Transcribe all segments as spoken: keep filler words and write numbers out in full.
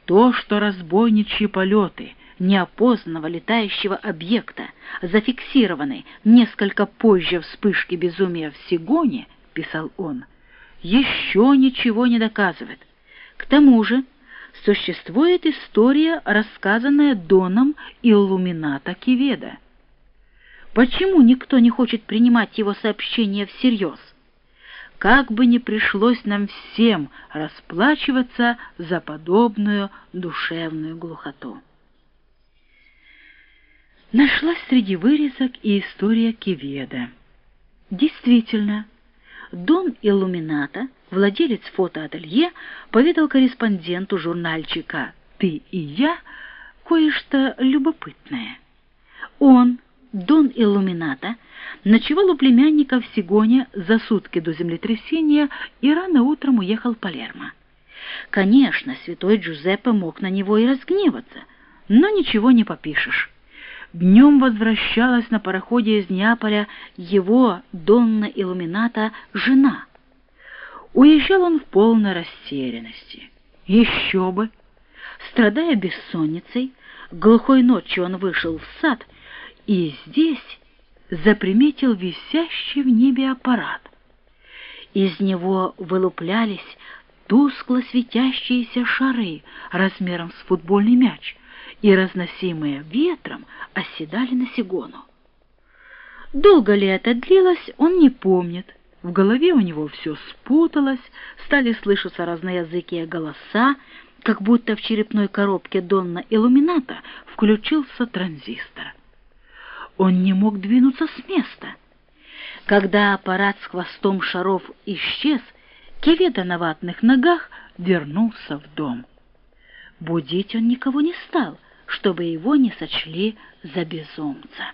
То, что разбойничьи полеты неопознанного летающего объекта зафиксированы несколько позже вспышки безумия в Сигоне, писал он, еще ничего не доказывает. К тому же существует история, рассказанная Доном Иллумината Кеведа. Почему никто не хочет принимать его сообщения всерьез? Как бы ни пришлось нам всем расплачиваться за подобную душевную глухоту. Нашлась среди вырезок и история Кеведа. Действительно, Дон Иллумината, владелец фотоателье, поведал корреспонденту журнальчика «Ты и я» кое-что любопытное. Он, Дон Иллумината, ночевал у племянника в Сигоне за сутки до землетрясения и рано утром уехал в Палермо. Конечно, святой Джузеппе мог на него и разгневаться, но ничего не попишешь. Днем возвращалась на пароходе из Неаполя его, Донна Иллумината, жена. Уезжал он в полной растерянности. Еще бы! Страдая бессонницей, глухой ночью он вышел в сад и здесь заприметил висящий в небе аппарат. Из него вылуплялись тускло светящиеся шары размером с футбольный мяч, и, разносимые ветром, оседали на Сигону. Долго ли это длилось, он не помнит. В голове у него все спуталось, стали слышаться разноязыкие голоса, как будто в черепной коробке Донна Иллумината включился транзистор. Он не мог двинуться с места. Когда аппарат с хвостом шаров исчез, Кеведа на ватных ногах вернулся в дом. Будить он никого не стал, чтобы его не сочли за безумца.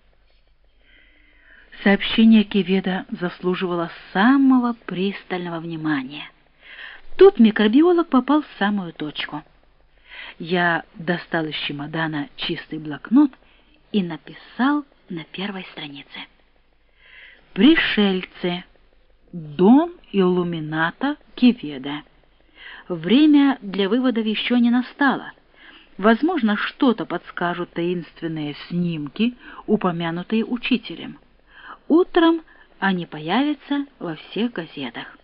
Сообщение Кеведа заслуживало самого пристального внимания. Тут микробиолог попал в самую точку. Я достал из чемодана чистый блокнот и написал на первой странице: «Пришельцы. Дон Иллумината Кеведа. Время для выводов еще не настало. Возможно, что-то подскажут таинственные снимки, упомянутые учителем. Утром они появятся во всех газетах».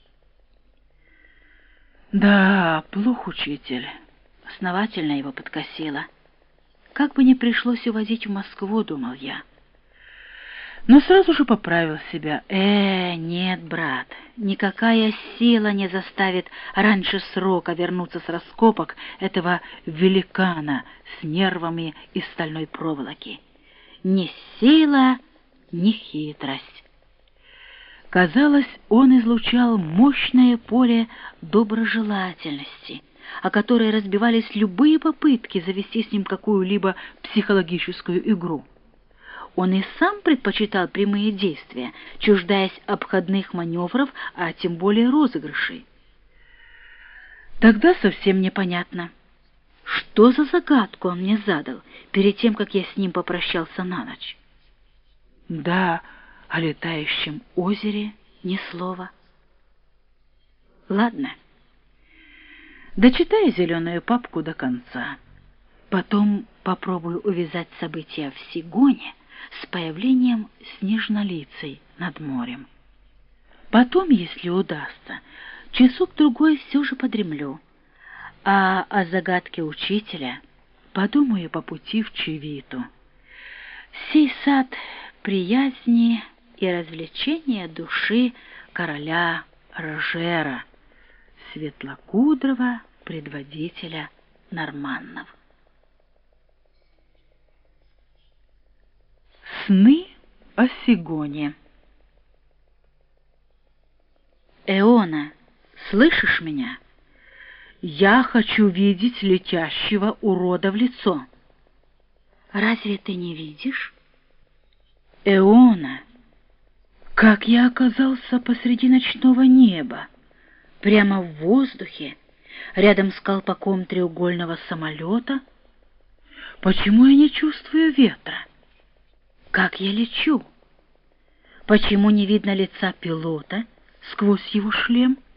Да, плох учитель. Основательно его подкосило. Как бы ни пришлось увозить в Москву, думал я. Но сразу же поправил себя. Э, нет, брат, никакая сила не заставит раньше срока вернуться с раскопок этого великана с нервами из стальной проволоки. Ни сила, ни хитрость. Казалось, он излучал мощное поле доброжелательности, о которой разбивались любые попытки завести с ним какую-либо психологическую игру. Он и сам предпочитал прямые действия, чуждаясь обходных маневров, а тем более розыгрышей. Тогда совсем непонятно, что за загадку он мне задал перед тем, как я с ним попрощался на ночь. Да, о летающем озере ни слова. Ладно, дочитаю зеленую папку до конца. Потом попробую увязать события в Сигоне с появлением снежнолицей над морем. Потом, если удастся, часок-другой все же подремлю, а о загадке учителя подумаю по пути в Чивиту. Сей сад приязни и развлечения души короля Рожера, светлокудрого предводителя норманнов. Сны о Сигоне. Эона, слышишь меня? Я хочу видеть летящего урода в лицо. Разве ты не видишь? Эона, как я оказался посреди ночного неба, прямо в воздухе, рядом с колпаком треугольного самолета? Почему я не чувствую ветра? Как я лечу? Почему не видно лица пилота сквозь его шлем?